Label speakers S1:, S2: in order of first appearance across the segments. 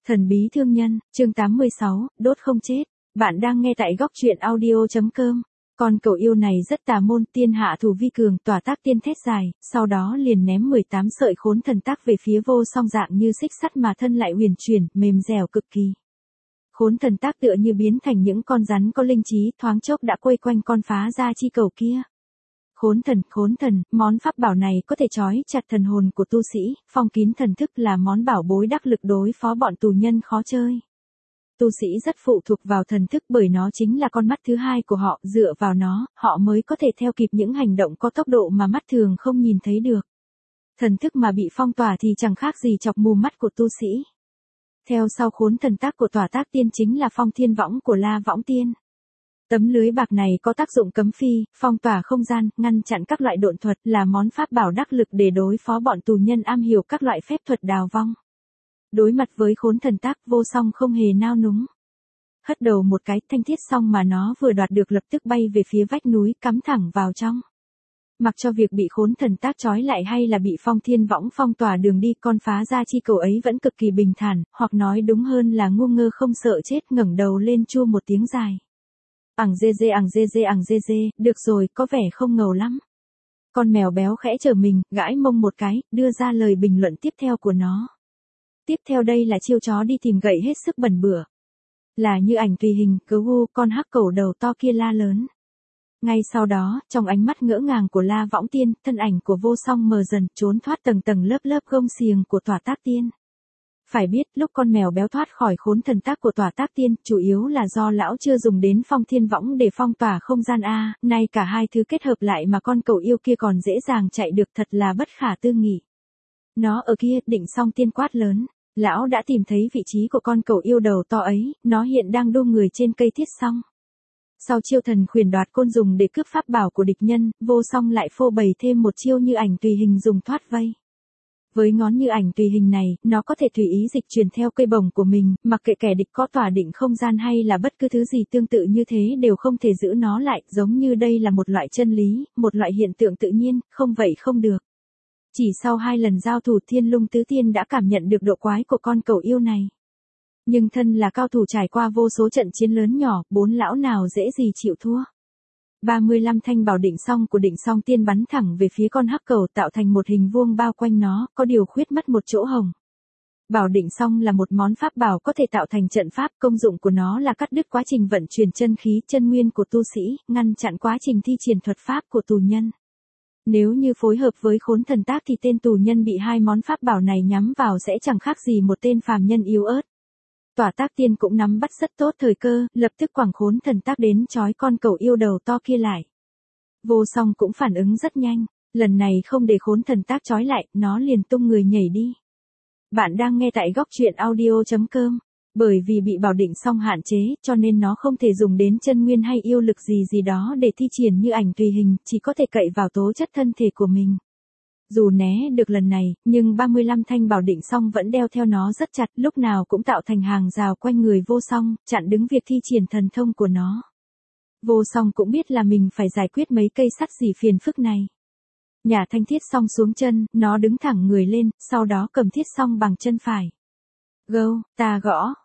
S1: Thần bí thương nhân, chương 86, đốt không chết. Bạn đang nghe tại góc truyện audio.com. Con cậu yêu này rất tà môn, tiên hạ thủ vi cường, tỏa tác tiên thét dài, sau đó liền ném 18 sợi khốn thần tác về phía Vô Song, dạng như xích sắt mà thân lại huyền chuyển, mềm dẻo cực kỳ. Khốn thần tác tựa như biến thành những con rắn có linh trí, thoáng chốc đã quây quanh con phá ra chi cầu kia. Khốn thần, món pháp bảo này có thể trói chặt thần hồn của tu sĩ, phong kín thần thức, là món bảo bối đắc lực đối phó bọn tù nhân khó chơi. Tu sĩ rất phụ thuộc vào thần thức bởi nó chính là con mắt thứ hai của họ, dựa vào nó, họ mới có thể theo kịp những hành động có tốc độ mà mắt thường không nhìn thấy được. Thần thức mà bị phong tỏa thì chẳng khác gì chọc mù mắt của tu sĩ. Theo sau khốn thần tác của tỏa tác tiên chính là phong thiên võng của La Võng Tiên. Tấm lưới bạc này có tác dụng cấm phi, phong tỏa không gian, ngăn chặn các loại độn thuật, là món pháp bảo đắc lực để đối phó bọn tù nhân am hiểu các loại phép thuật đào vong. Đối mặt với khốn thần tác, Vô Song không hề nao núng. Hất đầu một cái, thanh thiết song mà nó vừa đoạt được lập tức bay về phía vách núi, cắm thẳng vào trong. Mặc cho việc bị khốn thần tác trói lại hay là bị phong thiên võng phong tỏa đường đi, con phá ra chi cầu ấy vẫn cực kỳ bình thản, hoặc nói đúng hơn là ngu ngơ không sợ chết, ngẩng đầu lên chua một tiếng dài. Ằng dê, được rồi, có vẻ không ngầu lắm. Con mèo béo khẽ trở mình, gãi mông một cái, đưa ra lời bình luận tiếp theo của nó. Tiếp theo đây là chiêu chó đi tìm gậy hết sức bẩn bựa. Là như ảnh tùy hình, con hắc cẩu đầu to kia la lớn. Ngay sau đó, trong ánh mắt ngỡ ngàng của La Võng Tiên, thân ảnh của Vô Song mờ dần, trốn thoát tầng tầng lớp lớp gông xiềng của tỏa tác tiên. Phải biết, lúc con mèo béo thoát khỏi khốn thần tác của tỏa tác tiên, chủ yếu là do lão chưa dùng đến phong thiên võng để phong tỏa không gian a, nay cả hai thứ kết hợp lại mà con cậu yêu kia còn dễ dàng chạy được, thật là bất khả tư nghị. Nó ở kia, Định Song Tiên quát lớn. Lão đã tìm thấy vị trí của con cậu yêu đầu to ấy, nó hiện đang đu người trên cây thiết song. Sau chiêu thần khuyển đoạt côn dùng để cướp pháp bảo của địch nhân, Vô Song lại phô bày thêm một chiêu như ảnh tùy hình dùng thoát vây. Với ngón như ảnh tùy hình này, nó có thể tùy ý dịch chuyển theo cây bổng của mình, mặc kệ kẻ địch có tỏa định không gian hay là bất cứ thứ gì tương tự như thế đều không thể giữ nó lại, giống như đây là một loại chân lý, một loại hiện tượng tự nhiên, không vậy không được. Chỉ sau 2 lần giao thủ, Thiên Lung Tứ Tiên đã cảm nhận được độ quái của con cậu yêu này. Nhưng thân là cao thủ trải qua vô số trận chiến lớn nhỏ, 4 lão nào dễ gì chịu thua. 35 thanh bảo định song của Định Song Tiên bắn thẳng về phía con hắc cẩu, tạo thành một hình vuông bao quanh nó, có điều khuyết mất một chỗ hồng. Bảo định song là một món pháp bảo có thể tạo thành trận pháp, công dụng của nó là cắt đứt quá trình vận chuyển chân khí, chân nguyên của tu sĩ, ngăn chặn quá trình thi triển thuật pháp của tù nhân. Nếu như phối hợp với khốn thần tác thì tên tù nhân bị 2 món pháp bảo này nhắm vào sẽ chẳng khác gì một tên phàm nhân yếu ớt. Tỏa tác tiên cũng nắm bắt rất tốt thời cơ, lập tức quẳng khốn thần tác đến trói con cẩu yêu đầu to kia lại. Vô Song cũng phản ứng rất nhanh, lần này không để khốn thần tác trói lại, nó liền tung người nhảy đi. Bạn đang nghe tại góc truyện audio.com. Bởi vì bị bảo định song hạn chế, cho nên nó không thể dùng đến chân nguyên hay yêu lực gì đó để thi triển như ảnh tùy hình, chỉ có thể cậy vào tố chất thân thể của mình. Dù né được lần này, nhưng 35 thanh bảo định song vẫn đeo theo nó rất chặt, lúc nào cũng tạo thành hàng rào quanh người Vô Song, chặn đứng việc thi triển thần thông của nó. Vô Song cũng biết là mình phải giải quyết mấy cây sắt gì phiền phức này. Nhả thanh thiết song xuống chân, nó đứng thẳng người lên, sau đó cầm thiết song bằng chân phải. Gâu, ta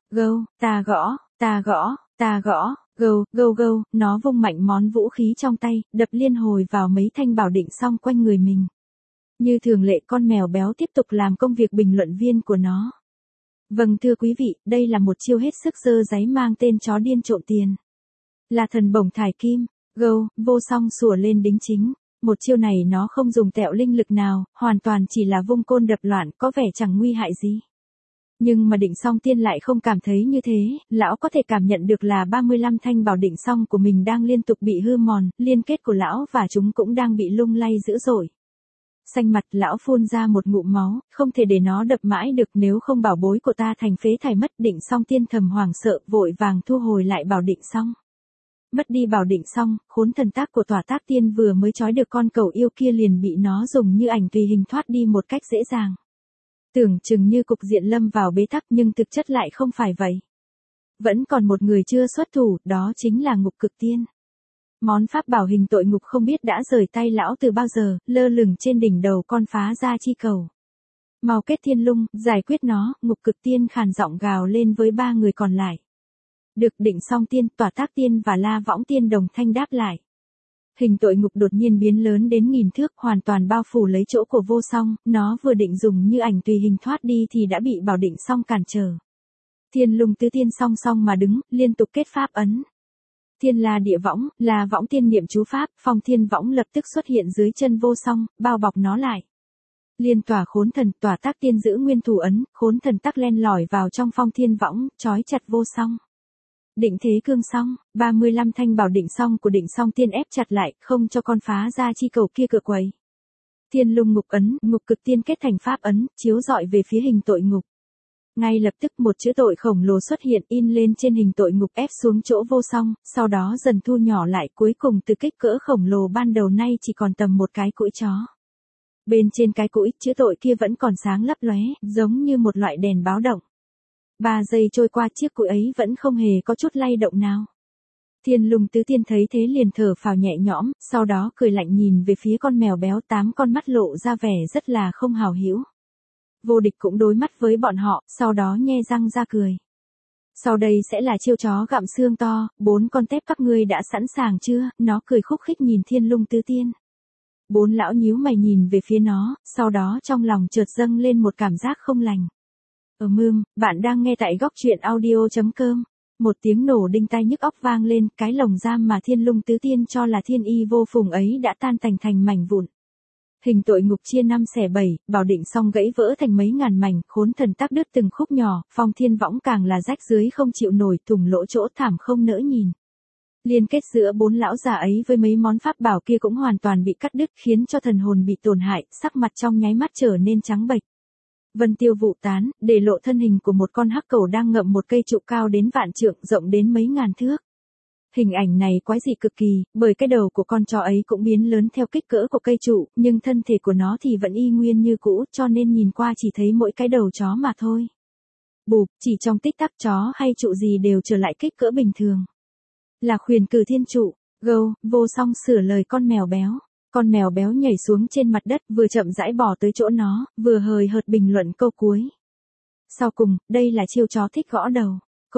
S1: gõ, nó vung mạnh món vũ khí trong tay, đập liên hồi vào mấy thanh bảo định song quanh người mình. Như thường lệ, con mèo béo tiếp tục làm công việc bình luận viên của nó. Vâng thưa quý vị, đây là một chiêu hết sức dơ dáy mang tên chó điên trộm tiền. Là thần bổng thải kim, Vô Song sủa lên đính chính. Một chiêu này nó không dùng tẹo linh lực nào, hoàn toàn chỉ là vung côn đập loạn, có vẻ chẳng nguy hại gì. Nhưng mà Định Song Tiên lại không cảm thấy như thế, lão có thể cảm nhận được là 35 thanh bảo định song của mình đang liên tục bị hư mòn, liên kết của lão và chúng cũng đang bị lung lay dữ dội. Xanh mặt, lão phun ra một ngụm máu, không thể để nó đập mãi được, nếu không bảo bối của ta thành phế thải mất. Định Song Tiên thầm hoảng sợ, vội vàng thu hồi lại bảo định song. Mất đi bảo định song, khốn thần tác của tỏa tác tiên vừa mới trói được con cẩu yêu kia liền bị nó dùng như ảnh tùy hình thoát đi một cách dễ dàng. Tưởng chừng như cục diện lâm vào bế tắc, nhưng thực chất lại không phải vậy. Vẫn còn một người chưa xuất thủ, đó chính là Ngục Cực Tiên. Món pháp bảo hình tội ngục không biết đã rời tay lão từ bao giờ, lơ lửng trên đỉnh đầu con phá ra chi cầu. Mau kết thiên lung, giải quyết nó, Ngục Cực Tiên khàn giọng gào lên với ba người còn lại. Được, Định Song Tiên, Tỏa Tác Tiên và La Võng Tiên đồng thanh đáp lại. Hình tội ngục đột nhiên biến lớn đến 1000 thước, hoàn toàn bao phủ lấy chỗ của Vô Song, nó vừa định dùng như ảnh tùy hình thoát đi thì đã bị Bảo Định Song cản trở. Thiên Lung Tứ Tiên song song mà đứng, liên tục kết pháp ấn. Thiên La Địa Võng, La Võng Tiên niệm chú pháp, Phong Thiên Võng lập tức xuất hiện dưới chân Vô Song, bao bọc nó lại. Liên Tỏa Khốn Thần, Tỏa Tác Tiên giữ nguyên thủ ấn, Khốn Thần tắc len lỏi vào trong Phong Thiên Võng, trói chặt Vô Song. Định Thế Cương Song, 35 thanh bảo định song của Định Song Tiên ép chặt lại, không cho con phá ra chi cầu kia cựa quấy. Thiên Lung Ngục ấn, Ngục Cực Tiên kết thành pháp ấn, chiếu rọi về phía hình tội ngục. Ngay lập tức một chữ tội khổng lồ xuất hiện in lên trên hình tội ngục ép xuống chỗ Vô Song, sau đó dần thu nhỏ lại, cuối cùng từ kích cỡ khổng lồ ban đầu nay chỉ còn tầm một cái cũi chó. Bên trên cái cũi, chữ tội kia vẫn còn sáng lấp lóe, giống như một loại đèn báo động. 3 giây trôi qua, chiếc cũi ấy vẫn không hề có chút lay động nào. Thiên Lung Tứ Tiên thấy thế liền thở phào nhẹ nhõm, sau đó cười lạnh nhìn về phía con mèo béo, 8 con mắt lộ ra vẻ rất là không hào hữu. Vô Địch cũng đối mắt với bọn họ, sau đó nhe răng ra cười. Sau đây sẽ là chiêu chó gặm xương to, 4 con tép các ngươi đã sẵn sàng chưa? Nó cười khúc khích nhìn Thiên Lung Tứ Tiên. 4 lão nhíu mày nhìn về phía nó, sau đó trong lòng chợt dâng lên một cảm giác không lành. Bạn đang nghe tại góc truyện audio.com. Một tiếng nổ đinh tai nhức óc vang lên, cái lồng giam mà Thiên Lung Tứ Tiên cho là thiên y vô phùng ấy đã tan tành thành mảnh vụn. Hình tội ngục chia 5 xẻ 7, Bảo Định Song gãy vỡ thành mấy ngàn mảnh, Khốn Thần tắc đứt từng khúc nhỏ, Phong Thiên Võng càng là rách dưới không chịu nổi, thủng lỗ chỗ thảm không nỡ nhìn. Liên kết giữa 4 lão già ấy với mấy món pháp bảo kia cũng hoàn toàn bị cắt đứt, khiến cho thần hồn bị tổn hại, sắc mặt trong nháy mắt trở nên trắng bệch. Vân tiêu vụ tán, để lộ thân hình của một con hắc cẩu đang ngậm một cây trụ cao đến vạn trượng, rộng đến mấy ngàn thước. Hình ảnh này quái dị cực kỳ, bởi cái đầu của con chó ấy cũng biến lớn theo kích cỡ của cây trụ, nhưng thân thể của nó thì vẫn y nguyên như cũ, cho nên nhìn qua chỉ thấy mỗi cái đầu chó mà thôi. Bụp, chỉ trong tích tắc chó hay trụ gì đều trở lại kích cỡ bình thường. Là Khuyền Cử Thiên trụ, gâu, Vô Song sửa lời con mèo béo. Con mèo béo nhảy xuống trên mặt đất, vừa chậm rãi bỏ tới chỗ nó, vừa hời hợt bình luận câu cuối. Sau cùng, đây là chiêu chó thích gõ đầu.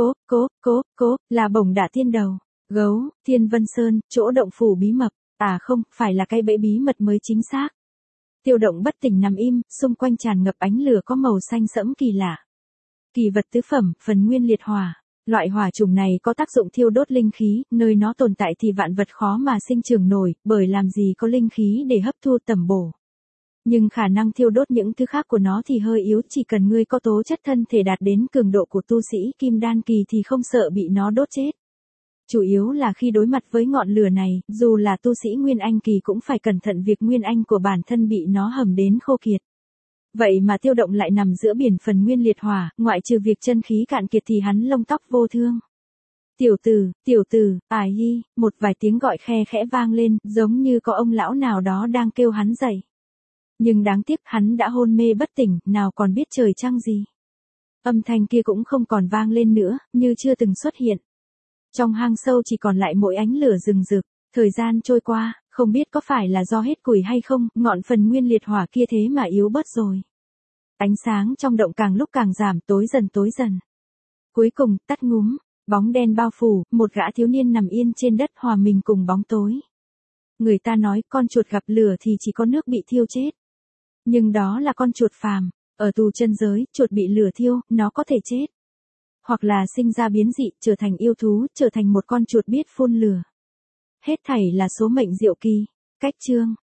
S1: Cố, là bổng đả thiên đầu. Gấu, Thiên Vân Sơn, chỗ động phủ bí mật. À không, phải là cái bẫy bí mật mới chính xác. Tiêu Động bất tỉnh nằm im, xung quanh tràn ngập ánh lửa có màu xanh sẫm kỳ lạ. Kỳ vật tứ phẩm, phần nguyên liệt hỏa. Loại hỏa trùng này có tác dụng thiêu đốt linh khí, nơi nó tồn tại thì vạn vật khó mà sinh trưởng nổi, bởi làm gì có linh khí để hấp thu tẩm bổ. Nhưng khả năng thiêu đốt những thứ khác của nó thì hơi yếu, chỉ cần ngươi có tố chất thân thể đạt đến cường độ của tu sĩ kim đan kỳ thì không sợ bị nó đốt chết. Chủ yếu là khi đối mặt với ngọn lửa này, dù là tu sĩ Nguyên Anh kỳ cũng phải cẩn thận việc Nguyên Anh của bản thân bị nó hầm đến khô kiệt. Vậy mà Tiêu Động lại nằm giữa biển phần nguyên liệt hỏa, ngoại trừ việc chân khí cạn kiệt thì hắn lông tóc vô thương. Tiểu tử, ải hi, một vài tiếng gọi khe khẽ vang lên, giống như có ông lão nào đó đang kêu hắn dậy. Nhưng đáng tiếc hắn đã hôn mê bất tỉnh, nào còn biết trời trăng gì. Âm thanh kia cũng không còn vang lên nữa, như chưa từng xuất hiện. Trong hang sâu chỉ còn lại mỗi ánh lửa rừng rực, thời gian trôi qua, không biết có phải là do hết củi hay không, ngọn phần nguyên liệt hỏa kia thế mà yếu bớt rồi. Ánh sáng trong động càng lúc càng giảm, tối dần. Cuối cùng, tắt ngúm, bóng đen bao phủ, một gã thiếu niên nằm yên trên đất hòa mình cùng bóng tối. Người ta nói con chuột gặp lửa thì chỉ có nước bị thiêu chết. Nhưng đó là con chuột phàm, ở tù chân giới, chuột bị lửa thiêu, nó có thể chết. Hoặc là sinh ra biến dị, trở thành yêu thú, trở thành một con chuột biết phun lửa. Hết thảy là số mệnh diệu kỳ. Cách chương